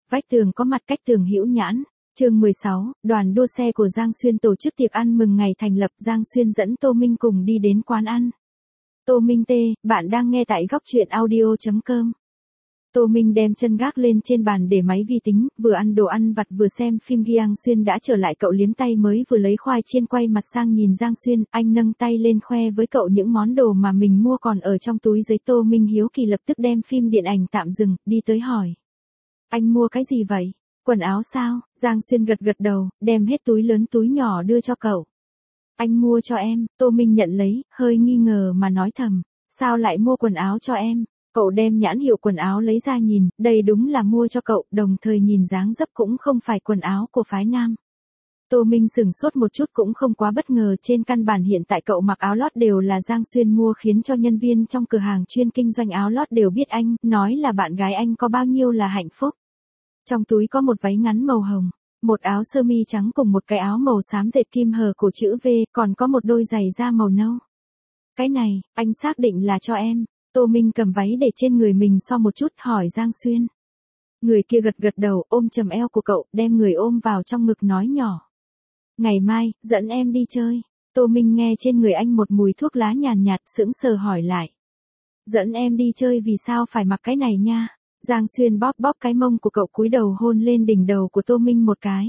Vách tường có mặt cách tường hữu nhãn. Chương 16, đoàn đua xe của Giang Xuyên tổ chức tiệc ăn mừng ngày thành lập. Giang Xuyên dẫn Tô Minh cùng đi đến quán ăn. Tô Minh T, bạn đang nghe tại góc truyện audio.com. Tô Minh đem chân gác lên trên bàn để máy vi tính, vừa ăn đồ ăn vặt vừa xem phim. Giang Xuyên đã trở lại, cậu liếm tay mới vừa lấy khoai chiên, quay mặt sang nhìn Giang Xuyên, anh nâng tay lên khoe với cậu những món đồ mà mình mua còn ở trong túi giấy. Tô Minh hiếu kỳ lập tức đem phim điện ảnh tạm dừng, đi tới hỏi. Anh mua cái gì vậy? Quần áo sao? Giang Xuyên gật gật đầu, đem hết túi lớn túi nhỏ đưa cho cậu. Anh mua cho em. Tô Minh nhận lấy, hơi nghi ngờ mà nói thầm. Sao lại mua quần áo cho em? Cậu đem nhãn hiệu quần áo lấy ra nhìn, đây đúng là mua cho cậu, đồng thời nhìn dáng dấp cũng không phải quần áo của phái nam. Tô Minh sửng sốt một chút, cũng không quá bất ngờ, trên căn bản hiện tại cậu mặc áo lót đều là Giang Xuyên mua, khiến cho nhân viên trong cửa hàng chuyên kinh doanh áo lót đều biết anh, nói là bạn gái anh có bao nhiêu là hạnh phúc. Trong túi có một váy ngắn màu hồng, một áo sơ mi trắng cùng một cái áo màu xám dệt kim hờ cổ chữ V, còn có một đôi giày da màu nâu. Cái này, anh xác định là cho em. Tô Minh cầm váy để trên người mình so một chút, hỏi Giang Xuyên. Người kia gật gật đầu, ôm chầm eo của cậu, đem người ôm vào trong ngực nói nhỏ. Ngày mai, dẫn em đi chơi. Tô Minh nghe trên người anh một mùi thuốc lá nhàn nhạt, sững sờ hỏi lại. Dẫn em đi chơi vì sao phải mặc cái này nha? Giang Xuyên bóp bóp cái mông của cậu, cúi đầu hôn lên đỉnh đầu của Tô Minh một cái.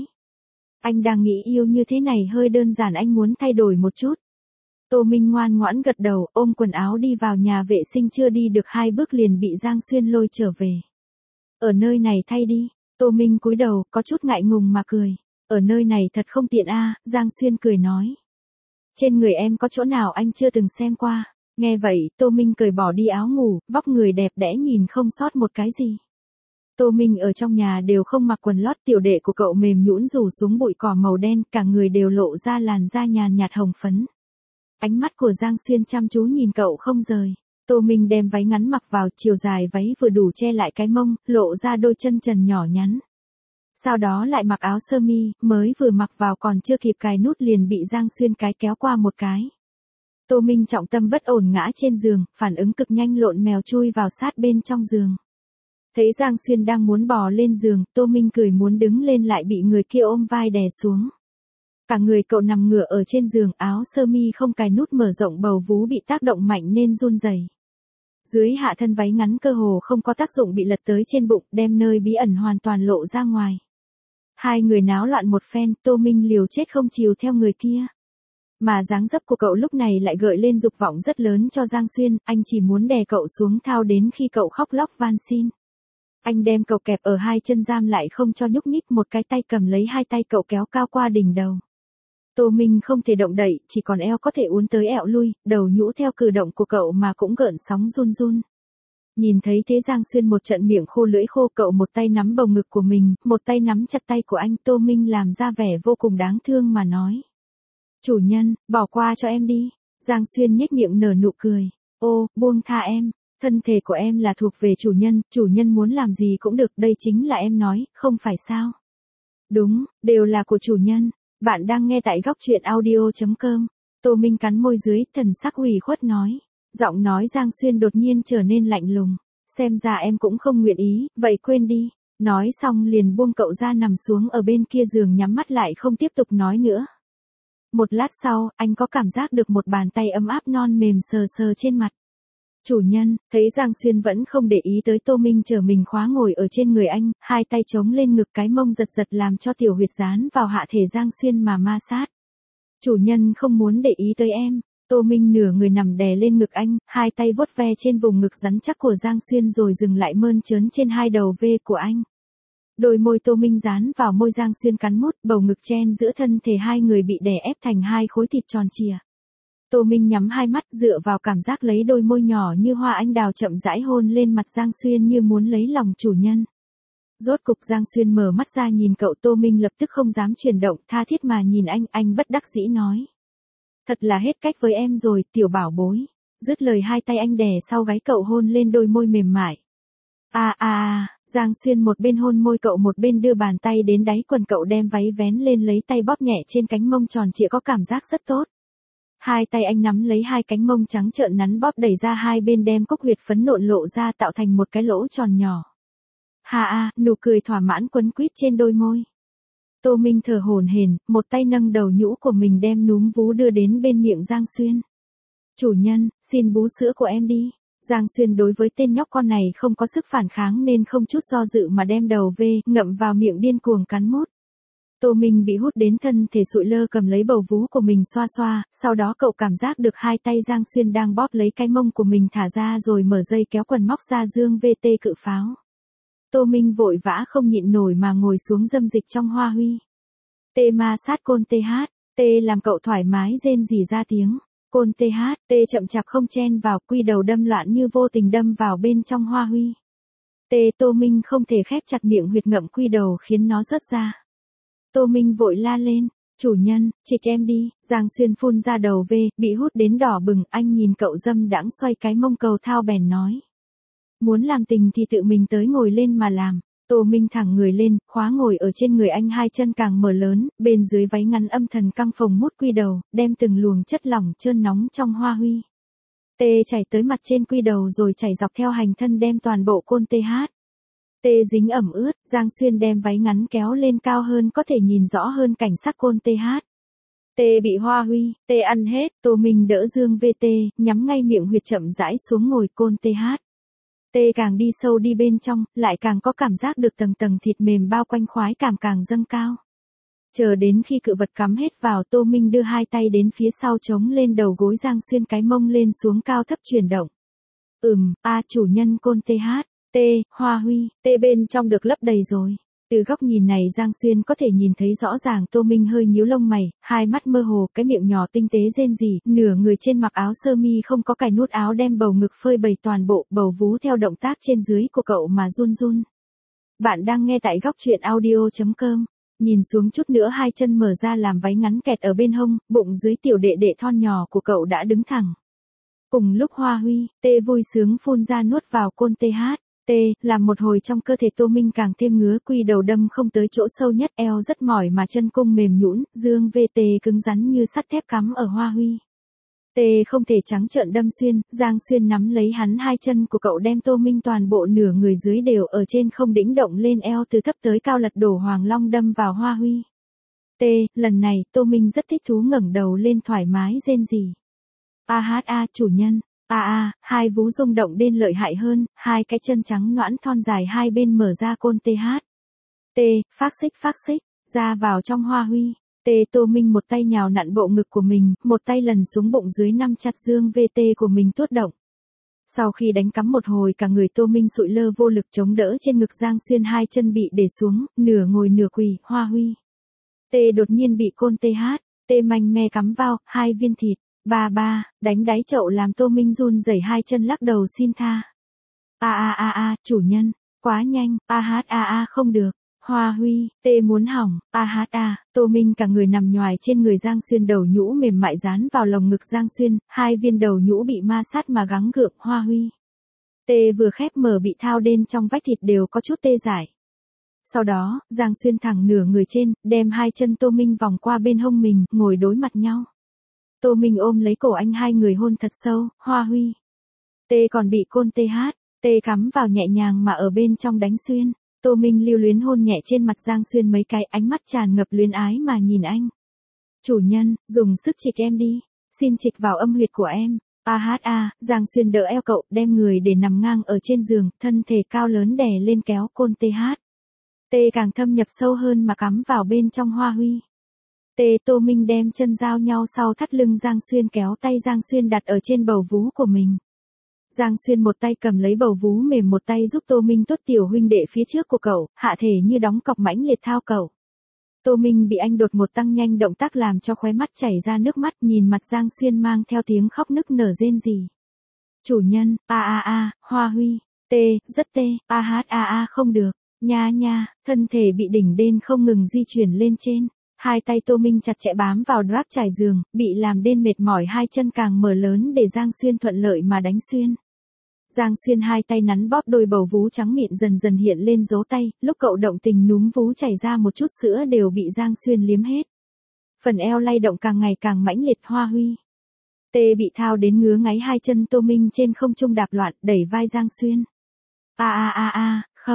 Anh đang nghĩ yêu như thế này hơi đơn giản, anh muốn thay đổi một chút. Tô Minh ngoan ngoãn gật đầu, ôm quần áo đi vào nhà vệ sinh, chưa đi được 2 bước liền bị Giang Xuyên lôi trở về. Ở nơi này thay đi. Tô Minh cúi đầu, có chút ngại ngùng mà cười. Ở nơi này thật không tiện a. Giang Xuyên cười nói. Trên người em có chỗ nào anh chưa từng xem qua. Nghe vậy, Tô Minh cởi bỏ đi áo ngủ, vóc người đẹp đẽ nhìn không sót một cái gì. Tô Minh ở trong nhà đều không mặc quần lót, tiểu đệ của cậu mềm nhũn rủ xuống bụi cỏ màu đen, cả người đều lộ ra làn da nhàn nhạt hồng phấn. Ánh mắt của Giang Xuyên chăm chú nhìn cậu không rời. Tô Minh đem váy ngắn mặc vào, chiều dài váy vừa đủ che lại cái mông, lộ ra đôi chân trần nhỏ nhắn. Sau đó lại mặc áo sơ mi, mới vừa mặc vào còn chưa kịp cài nút liền bị Giang Xuyên cái kéo qua một cái. Tô Minh trọng tâm bất ổn ngã trên giường, phản ứng cực nhanh, lộn mèo chui vào sát bên trong giường. Thấy Giang Xuyên đang muốn bò lên giường, Tô Minh cười muốn đứng lên lại bị người kia ôm vai đè xuống. Cả người cậu nằm ngửa ở trên giường, áo sơ mi không cài nút mở rộng, bầu vú bị tác động mạnh nên run rẩy. Dưới hạ thân váy ngắn cơ hồ không có tác dụng, bị lật tới trên bụng, đem nơi bí ẩn hoàn toàn lộ ra ngoài. Hai người náo loạn một phen, Tô Minh liều chết không chiều theo người kia. Mà dáng dấp của cậu lúc này lại gợi lên dục vọng rất lớn cho Giang Xuyên, anh chỉ muốn đè cậu xuống thao đến khi cậu khóc lóc van xin. Anh đem cậu kẹp ở hai chân giam lại không cho nhúc nhích, một cái tay cầm lấy hai tay cậu kéo cao qua đỉnh đầu. Tô Minh không thể động đậy, chỉ còn eo có thể uốn tới ẹo lui, đầu nhũ theo cử động của cậu mà cũng gợn sóng run run. Nhìn thấy thế Giang Xuyên một trận miệng khô lưỡi khô, cậu một tay nắm bầu ngực của mình, một tay nắm chặt tay của anh. Tô Minh làm ra vẻ vô cùng đáng thương mà nói. Chủ nhân, bỏ qua cho em đi. Giang Xuyên nhếch miệng nở nụ cười. Ô, buông tha em. Thân thể của em là thuộc về chủ nhân muốn làm gì cũng được, đây chính là em nói, không phải sao? Đúng, đều là của chủ nhân. Bạn đang nghe tại góc truyện audio.com. Tô Minh cắn môi dưới, thần sắc ủy khuất nói. Giọng nói Giang Xuyên đột nhiên trở nên lạnh lùng. Xem ra em cũng không nguyện ý, vậy quên đi. Nói xong liền buông cậu ra nằm xuống ở bên kia giường, nhắm mắt lại không tiếp tục nói nữa. Một lát sau, anh có cảm giác được một bàn tay ấm áp non mềm sờ sờ trên mặt. Chủ nhân, thấy Giang Xuyên vẫn không để ý tới Tô Minh, chờ mình khóa ngồi ở trên người anh, hai tay chống lên ngực, cái mông giật giật làm cho tiểu huyệt dán vào hạ thể Giang Xuyên mà ma sát. Chủ nhân không muốn để ý tới em. Tô Minh nửa người nằm đè lên ngực anh, hai tay vuốt ve trên vùng ngực rắn chắc của Giang Xuyên rồi dừng lại mơn trớn trên hai đầu V của anh. Đôi môi Tô Minh dán vào môi Giang Xuyên cắn mút, bầu ngực chen giữa thân thể hai người bị đè ép thành hai khối thịt tròn trịa. Tô Minh nhắm hai mắt, dựa vào cảm giác lấy đôi môi nhỏ như hoa anh đào chậm rãi hôn lên mặt Giang Xuyên như muốn lấy lòng chủ nhân. Rốt cục Giang Xuyên mở mắt ra nhìn cậu. Tô Minh lập tức không dám chuyển động, tha thiết mà nhìn anh bất đắc dĩ nói. Thật là hết cách với em rồi, tiểu bảo bối. Dứt lời hai tay anh đè sau gáy cậu hôn lên đôi môi mềm mại. Giang Xuyên một bên hôn môi cậu một bên đưa bàn tay đến đáy quần cậu, đem váy vén lên lấy tay bóp nhẹ trên cánh mông tròn trịa, có cảm giác rất tốt. Hai tay anh nắm lấy hai cánh mông trắng trợn nắn bóp đẩy ra hai bên, đem cúc huyệt phấn nộn lộ ra tạo thành một cái lỗ tròn nhỏ. nụ cười thỏa mãn quấn quýt trên đôi môi. Tô Minh thở hổn hển, một tay nâng đầu nhũ của mình đem núm vú đưa đến bên miệng Giang Xuyên. Chủ nhân, xin bú sữa của em đi. Giang Xuyên đối với tên nhóc con này không có sức phản kháng nên không chút do dự mà đem đầu về, ngậm vào miệng điên cuồng cắn mút. Tô Minh bị hút đến thân thể sụi lơ cầm lấy bầu vú của mình xoa xoa, sau đó cậu cảm giác được hai tay Giang Xuyên đang bóp lấy cái mông của mình thả ra rồi mở dây kéo quần móc ra dương VT cự pháo. Tô Minh vội vã không nhịn nổi mà ngồi xuống dâm dịch trong hoa huy. Tê ma sát côn TH, tê làm cậu thoải mái rên rỉ ra tiếng. Côn TH, tê chậm chạp không chen vào, quy đầu đâm loạn như vô tình đâm vào bên trong hoa huy. Tê Tô Minh không thể khép chặt miệng huyệt ngậm quy đầu khiến nó rớt ra. Tô Minh vội la lên, chủ nhân, trịch em đi. Giang Xuyên phun ra đầu về, bị hút đến đỏ bừng, anh nhìn cậu dâm đãng xoay cái mông cầu thao bèn nói. Muốn làm tình thì tự mình tới ngồi lên mà làm. Tô Minh thẳng người lên, khóa ngồi ở trên người anh, hai chân càng mở lớn, bên dưới váy ngắn âm thần căng phồng mút quy đầu, đem từng luồng chất lỏng trơn nóng trong hoa huy. Tê chảy tới mặt trên quy đầu rồi chảy dọc theo hành thân đem toàn bộ côn TH. Tê dính ẩm ướt, Giang Xuyên đem váy ngắn kéo lên cao hơn có thể nhìn rõ hơn cảnh sắc côn TH. Tê bị hoa huy, tê ăn hết, Tô Minh đỡ dương VT, nhắm ngay miệng huyệt chậm rãi xuống ngồi côn TH. Tê càng đi sâu đi bên trong, lại càng có cảm giác được tầng tầng thịt mềm bao quanh, khoái cảm càng dâng cao. Chờ đến khi cự vật cắm hết vào, Tô Minh đưa hai tay đến phía sau chống lên đầu gối Giang Xuyên, cái mông lên xuống cao thấp chuyển động. Chủ nhân côn TH, tê, hoa huy, tê bên trong được lấp đầy rồi. Từ góc nhìn này Giang Xuyên có thể nhìn thấy rõ ràng Tô Minh hơi nhíu lông mày, hai mắt mơ hồ, cái miệng nhỏ tinh tế rên rỉ, nửa người trên mặc áo sơ mi không có cài nút áo đem bầu ngực phơi bày toàn bộ, bầu vú theo động tác trên dưới của cậu mà run run. Bạn đang nghe tại góc truyện audio.com. Nhìn xuống chút nữa hai chân mở ra làm váy ngắn kẹt ở bên hông, bụng dưới tiểu đệ đệ thon nhỏ của cậu đã đứng thẳng. Cùng lúc hoa huy, tê vui sướng phun ra nuốt vào côn TH. Tê, làm một hồi trong cơ thể Tô Minh càng thêm ngứa, quy đầu đâm không tới chỗ sâu nhất, eo rất mỏi mà chân cung mềm nhũn, dương VT cứng rắn như sắt thép cắm ở hoa huy. Tê không thể trắng trợn đâm xuyên, Giang Xuyên nắm lấy hắn hai chân của cậu đem Tô Minh toàn bộ nửa người dưới đều ở trên không đĩnh động lên, eo từ thấp tới cao lật đổ hoàng long đâm vào hoa huy. Tê, lần này Tô Minh rất thích thú ngẩng đầu lên thoải mái rên rỉ. Chủ nhân. Hai vú rung động đến lợi hại hơn, hai cái chân trắng nõn thon dài hai bên mở ra côn TH. Tê, phác xích, ra vào trong hoa huy. Tê Tô Minh một tay nhào nặn bộ ngực của mình, một tay lần xuống bụng dưới nắm chặt dương VT của mình tuốt động. Sau khi đánh cắm một hồi cả người Tô Minh sụi lơ vô lực chống đỡ trên ngực Giang Xuyên, hai chân bị để xuống, nửa ngồi nửa quỳ, hoa huy. Tê đột nhiên bị côn TH, tê manh me cắm vào, hai viên thịt. Đánh đáy chậu làm Tô Minh run rẩy hai chân lắc đầu xin tha. Chủ nhân, quá nhanh, không được. Hoa huy, tê muốn hỏng, Tô Minh cả người nằm nhoài trên người Giang Xuyên, đầu nhũ mềm mại dán vào lồng ngực Giang Xuyên, hai viên đầu nhũ bị ma sát mà gắng gượng, hoa huy. Tê vừa khép mở bị thao đến trong vách thịt đều có chút tê dại. Sau đó, Giang Xuyên thẳng nửa người trên, đem hai chân Tô Minh vòng qua bên hông mình, ngồi đối mặt nhau. Tô Minh ôm lấy cổ anh, hai người hôn thật sâu, hoa huy. Tê còn bị côn TH, tê cắm vào nhẹ nhàng mà ở bên trong đánh xuyên. Tô Minh lưu luyến hôn nhẹ trên mặt Giang Xuyên mấy cái, ánh mắt tràn ngập luyến ái mà nhìn anh. Chủ nhân, dùng sức trịch em đi, xin trịch vào âm huyệt của em. Giang Xuyên đỡ eo cậu, đem người để nằm ngang ở trên giường, thân thể cao lớn đè lên kéo côn TH. Tê càng thâm nhập sâu hơn mà cắm vào bên trong hoa huy. Tô Minh đem chân giao nhau sau thắt lưng Giang Xuyên, kéo tay Giang Xuyên đặt ở trên bầu vú của mình. Giang Xuyên một tay cầm lấy bầu vú mềm, một tay giúp Tô Minh tốt tiểu huynh đệ phía trước của cậu, hạ thể như đóng cọc mãnh liệt thao cậu. Tô Minh bị anh đột một tăng nhanh động tác làm cho khóe mắt chảy ra nước mắt, nhìn mặt Giang Xuyên mang theo tiếng khóc nức nở rên rỉ. Chủ nhân, hoa huy, rất không được, nha, thân thể bị đỉnh đên không ngừng di chuyển lên trên. Hai tay Tô Minh chặt chẽ bám vào drap trải giường, bị làm đến mệt mỏi, hai chân càng mở lớn để Giang Xuyên thuận lợi mà đánh xuyên. Giang Xuyên hai tay nắn bóp đôi bầu vú trắng mịn dần dần hiện lên dấu tay, lúc cậu động tình núm vú chảy ra một chút sữa đều bị Giang Xuyên liếm hết. Phần eo lay động càng ngày càng mãnh liệt, hoa huy. Tê bị thao đến ngứa ngáy, hai chân Tô Minh trên không trung đạp loạn, đẩy vai Giang Xuyên. Không,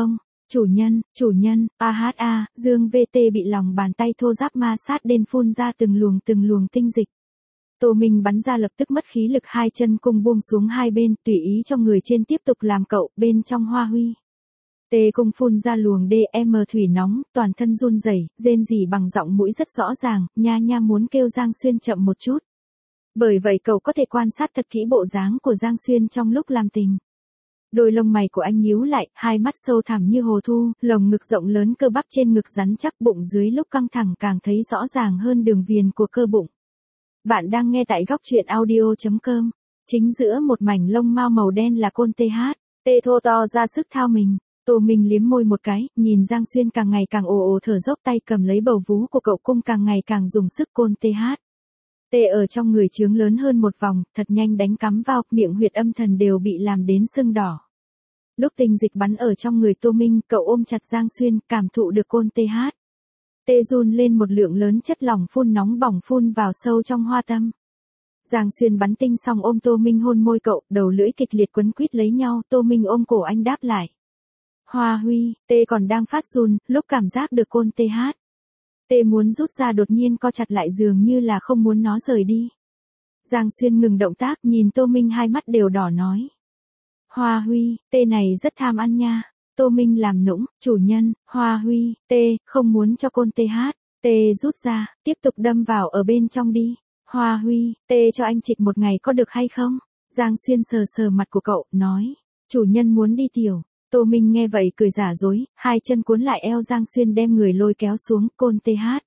Chủ nhân, Dương VT bị lòng bàn tay thô ráp ma sát đến phun ra từng luồng tinh dịch. Tô Minh bắn ra lập tức mất khí lực, hai chân cùng buông xuống hai bên, tùy ý cho người trên tiếp tục làm cậu, bên trong Hoa Huy. Tê cùng phun ra luồng DM thủy nóng, toàn thân run rẩy, rên rỉ bằng giọng mũi rất rõ ràng, nha muốn kêu Giang Xuyên chậm một chút. Bởi vậy cậu có thể quan sát thật kỹ bộ dáng của Giang Xuyên trong lúc làm tình. Đôi lông mày của anh nhíu lại, hai mắt sâu thẳm như hồ thu, lồng ngực rộng lớn, cơ bắp trên ngực rắn chắc, bụng dưới lúc căng thẳng càng thấy rõ ràng hơn đường viền của cơ bụng. Bạn đang nghe tại góc truyện audio.com. Chính giữa một mảnh lông mao màu đen là côn TH. Tê thô to ra sức thao mình. Tô Minh liếm môi một cái, nhìn Giang Xuyên càng ngày càng ồ thở dốc, tay cầm lấy bầu vú của cậu cung càng ngày càng dùng sức côn TH. Tê ở trong người trướng lớn hơn một vòng, thật nhanh đánh cắm vào, miệng huyệt âm thần đều bị làm đến sưng đỏ. Lúc tinh dịch bắn ở trong người Tô Minh, cậu ôm chặt Giang Xuyên, cảm thụ được côn TH. Tê run lên, một lượng lớn chất lỏng phun nóng bỏng phun vào sâu trong hoa tâm. Giang Xuyên bắn tinh xong ôm Tô Minh hôn môi cậu, đầu lưỡi kịch liệt quấn quýt lấy nhau, Tô Minh ôm cổ anh đáp lại. Hoa Huy, Tê còn đang phát run, lúc cảm giác được côn TH. Tê muốn rút ra đột nhiên co chặt lại dường như là không muốn nó rời đi. Giang Xuyên ngừng động tác, nhìn Tô Minh hai mắt đều đỏ nói. Hoa Huy, Tê này rất tham ăn nha. Tô Minh làm nũng, chủ nhân, Hoa Huy, Tê, không muốn cho côn TH. Tê rút ra, tiếp tục đâm vào ở bên trong đi. Hoa Huy, Tê cho anh trịch một ngày có được hay không? Giang Xuyên sờ sờ mặt của cậu, nói. Chủ nhân muốn đi tiểu. Tô Minh nghe vậy cười giả dối, hai chân cuốn lại eo Giang Xuyên đem người lôi kéo xuống, côn TH.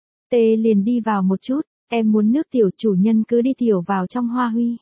Tê liền đi vào một chút, em muốn nước tiểu, chủ nhân cứ đi tiểu vào trong Hoa Huy.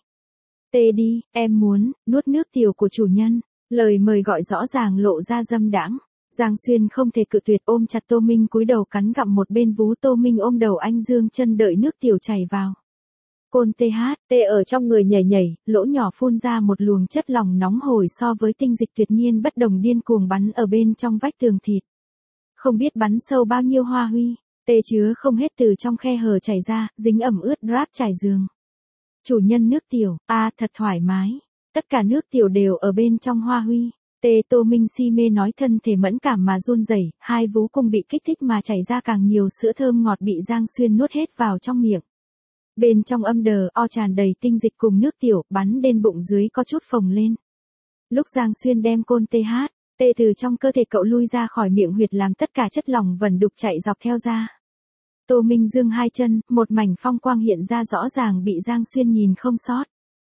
Tê đi, em muốn, nuốt nước tiểu của chủ nhân. Lời mời gọi rõ ràng lộ ra dâm đãng. Giang Xuyên không thể cự tuyệt, ôm chặt Tô Minh cúi đầu cắn gặm một bên vú. Tô Minh ôm đầu anh dương chân đợi nước tiểu chảy vào. Côn TH, Tê ở trong người nhảy, lỗ nhỏ phun ra một luồng chất lỏng nóng hổi so với tinh dịch tuyệt nhiên bất đồng, điên cuồng bắn ở bên trong vách tường thịt. Không biết bắn sâu bao nhiêu Hoa Huy, Tê chứa không hết từ trong khe hở chảy ra, dính ẩm ướt ráp trải giường. Chủ nhân nước tiểu, thật thoải mái. Tất cả nước tiểu đều ở bên trong Hoa Huy. Tê. Tô Minh si mê nói, thân thể mẫn cảm mà run rẩy, hai vú cung bị kích thích mà chảy ra càng nhiều sữa thơm ngọt bị Giang Xuyên nuốt hết vào trong miệng. Bên trong âm đờ o tràn đầy tinh dịch cùng nước tiểu, bắn đến bụng dưới có chút phồng lên. Lúc Giang Xuyên đem côn TH, Tê từ trong cơ thể cậu lui ra khỏi miệng huyệt, làm tất cả chất lỏng vẩn đục chạy dọc theo ra. Tô Minh dương hai chân, một mảnh phong quang hiện ra rõ ràng bị Giang Xuyên nhìn không sót.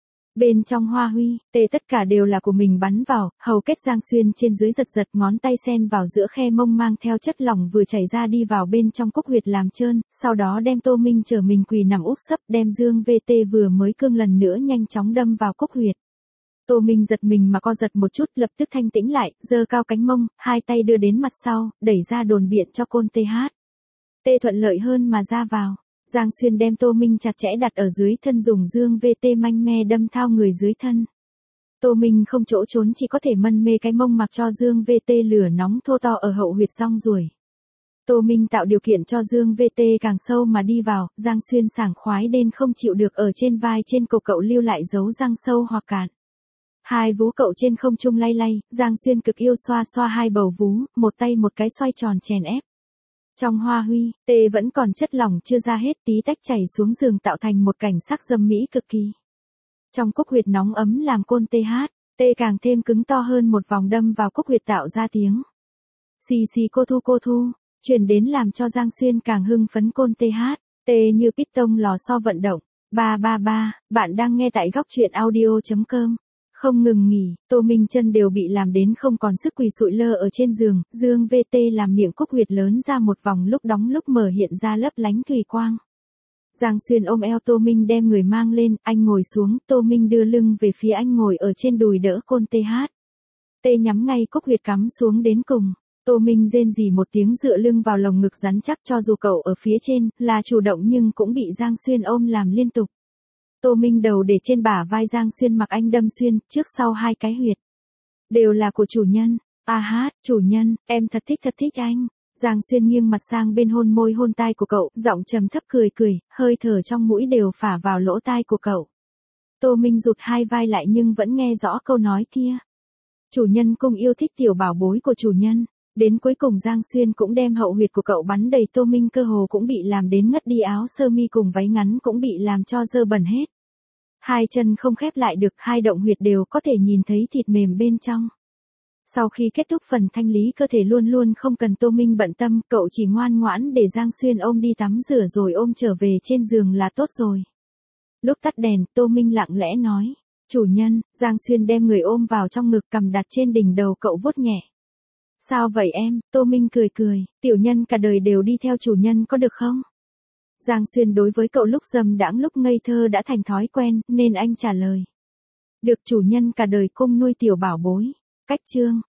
Bên trong Hoa Huy, Tê tất cả đều là của mình bắn vào, hầu kết Giang Xuyên trên dưới giật, ngón tay sen vào giữa khe mông mang theo chất lỏng vừa chảy ra đi vào bên trong cúc huyệt làm trơn, sau đó đem Tô Minh trở mình quỳ nằm úp sấp, đem Dương VT vừa mới cương lần nữa nhanh chóng đâm vào cúc huyệt. Tô Minh giật mình mà co giật một chút, lập tức thanh tĩnh lại, giơ cao cánh mông, hai tay đưa đến mặt sau, đẩy ra đồn biện cho côn TH. Tê thuận lợi hơn mà ra vào. Giang Xuyên đem Tô Minh chặt chẽ đặt ở dưới thân, dùng Dương VT manh me đâm thao người dưới thân. Tô Minh không chỗ trốn, chỉ có thể mân mê cái mông mặc cho Dương VT lửa nóng thô to ở hậu huyệt rong ruổi. Tô Minh tạo điều kiện cho Dương VT càng sâu mà đi vào, Giang Xuyên sảng khoái đến không chịu được, ở trên vai trên cổ cậu lưu lại dấu răng sâu hoặc cạn. Hai vú cậu trên không trung lay lay, Giang Xuyên cực yêu xoa xoa hai bầu vú, một tay một cái xoay tròn chèn ép. Trong Hoa Huy, Tê vẫn còn chất lỏng chưa ra hết, tí tách chảy xuống giường tạo thành một cảnh sắc dâm mỹ cực kỳ. Trong cúc huyệt nóng ấm làm côn TH, Tê càng thêm cứng to hơn, một vòng đâm vào cúc huyệt tạo ra tiếng. Xì xì cô thu, truyền đến làm cho Giang Xuyên càng hưng phấn. Côn TH, Tê như piston lò xo vận động. 333, bạn đang nghe tại góc truyện audio.com. Không ngừng nghỉ, Tô Minh chân đều bị làm đến không còn sức, quỳ sụi lơ ở trên giường, Dương VT làm miệng cúc huyệt lớn ra một vòng, lúc đóng lúc mở hiện ra lấp lánh thủy quang. Giang Xuyên ôm eo Tô Minh đem người mang lên, anh ngồi xuống, Tô Minh đưa lưng về phía anh, ngồi ở trên đùi đỡ côn TH. Tê nhắm ngay cúc huyệt cắm xuống đến cùng. Tô Minh rên rỉ một tiếng dựa lưng vào lồng ngực rắn chắc, cho dù cậu ở phía trên là chủ động nhưng cũng bị Giang Xuyên ôm làm liên tục. Tô Minh đầu để trên bả vai Giang Xuyên, mặc anh đâm xuyên, trước sau hai cái huyệt. Đều là của chủ nhân. Chủ nhân, em thật thích anh. Giang Xuyên nghiêng mặt sang bên hôn môi hôn tai của cậu, giọng trầm thấp cười, hơi thở trong mũi đều phả vào lỗ tai của cậu. Tô Minh rụt hai vai lại nhưng vẫn nghe rõ câu nói kia. Chủ nhân cung yêu thích tiểu bảo bối của chủ nhân. Đến cuối cùng Giang Xuyên cũng đem hậu huyệt của cậu bắn đầy, Tô Minh cơ hồ cũng bị làm đến ngất đi, áo sơ mi cùng váy ngắn cũng bị làm cho dơ bẩn hết. Hai chân không khép lại được, hai động huyệt đều có thể nhìn thấy thịt mềm bên trong. Sau khi kết thúc phần thanh lý cơ thể luôn luôn không cần Tô Minh bận tâm, cậu chỉ ngoan ngoãn để Giang Xuyên ôm đi tắm rửa rồi ôm trở về trên giường là tốt rồi. Lúc tắt đèn, Tô Minh lặng lẽ nói, chủ nhân. Giang Xuyên đem người ôm vào trong ngực, cầm đặt trên đỉnh đầu cậu vuốt nhẹ. Sao vậy em? Tô Minh cười cười, tiểu nhân cả đời đều đi theo chủ nhân có được không? Giang Xuyên đối với cậu lúc dâm đãng lúc ngây thơ đã thành thói quen, nên anh trả lời. Được chủ nhân cả đời cung nuôi tiểu bảo bối. Cách chương